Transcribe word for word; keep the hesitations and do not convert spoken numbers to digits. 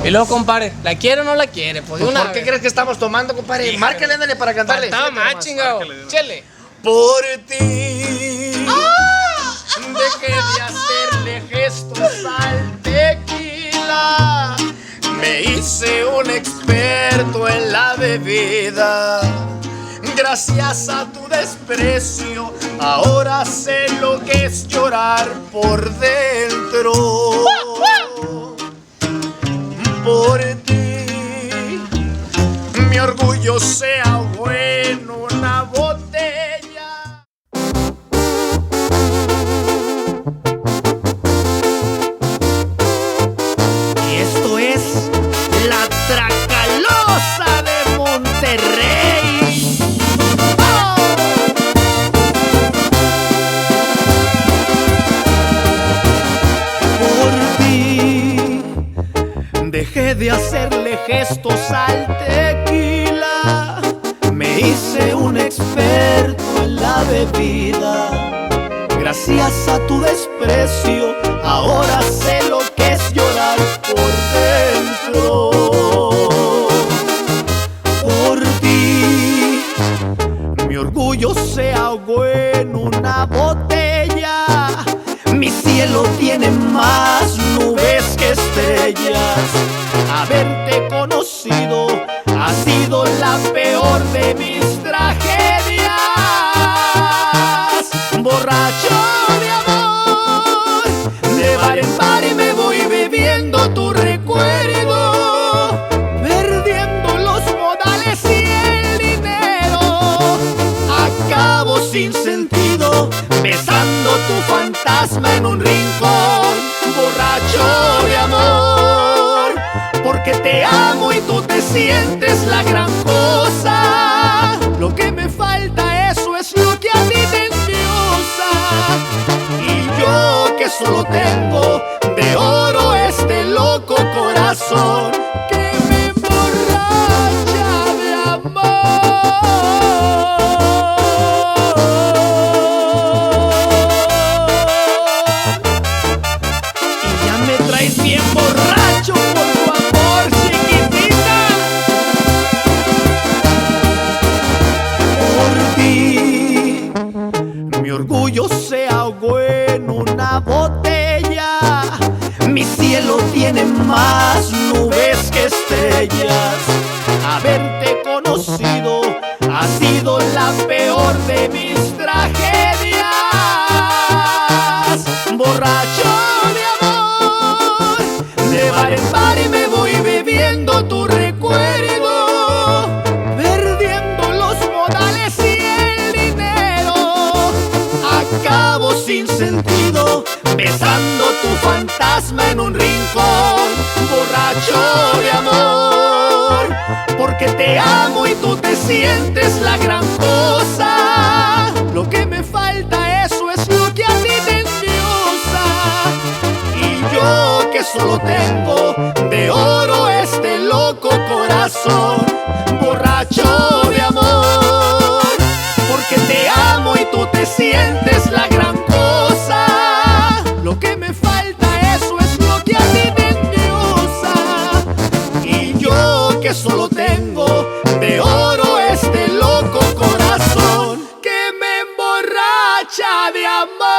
Y luego, compadre, ¿la quiere o no la quiere? Pues, Pues, una ¿por qué vez. crees que estamos tomando, compadre? Híjole. Márcale, ándale para cantarle. Faltaba Fíjate más, nomás. chingado. Márcale. Chele. Por ti dejé de hacerle gestos al tequila. Me hice un experto en la bebida. Gracias a tu desprecio, ahora sé lo que es llorar por dentro. Por ti, mi orgullo se ahogó en una botella. Y esto es La Tracalosa de Monterrey. ¡Oh! Por ti dejé de hacerle gestos al tequila. Me hice un experto en la bebida. Gracias a tu desprecio, ahora sé lo que es llorar por dentro. Por ti, mi orgullo se ahogó en una botella. Mi cielo tiene más nubes que estrellas. Haberte conocido ha sido la peor de mis tragedias. Borracho de amor, de bar en bar y me voy bebiendo tu recuerdo, perdiendo los modales y el dinero. Acabo sin sentido, besando tu fantasma en un rincón. Borracho de amor, porque te amo y tú te sientes la gran cosa. Lo que me falta, eso es lo que a ti te endiosa. Y yo que solo tengo de oro este loco corazón que me emborracha de amor. Y ya me traes bien borracho por tu amor, chiquitita. Por ti, mi orgullo se ahogó en una botella. Mi cielo tiene más nubes que estrellas. Haberte conocido ha sido la peor de mis tragedias. Borracho de amor, de bar en bar y me voy bebiendo tu recuerdo, perdiendo los modales y el dinero. Acabo sin sentido, besando tu fantasma en un rincón. Borracho de amor, porque te amo y tú te sientes la gran cosa. Lo que me falta, eso es lo que a ti te endiosa. Y yo que solo tengo de oro este loco corazón. Borracho de amor, porque te amo y tú te sientes la gran cosa. Lo que me falta, eso es lo que a ti te endiosa. Y yo que solo tengo de oro este loco corazón que me emborracha de amor.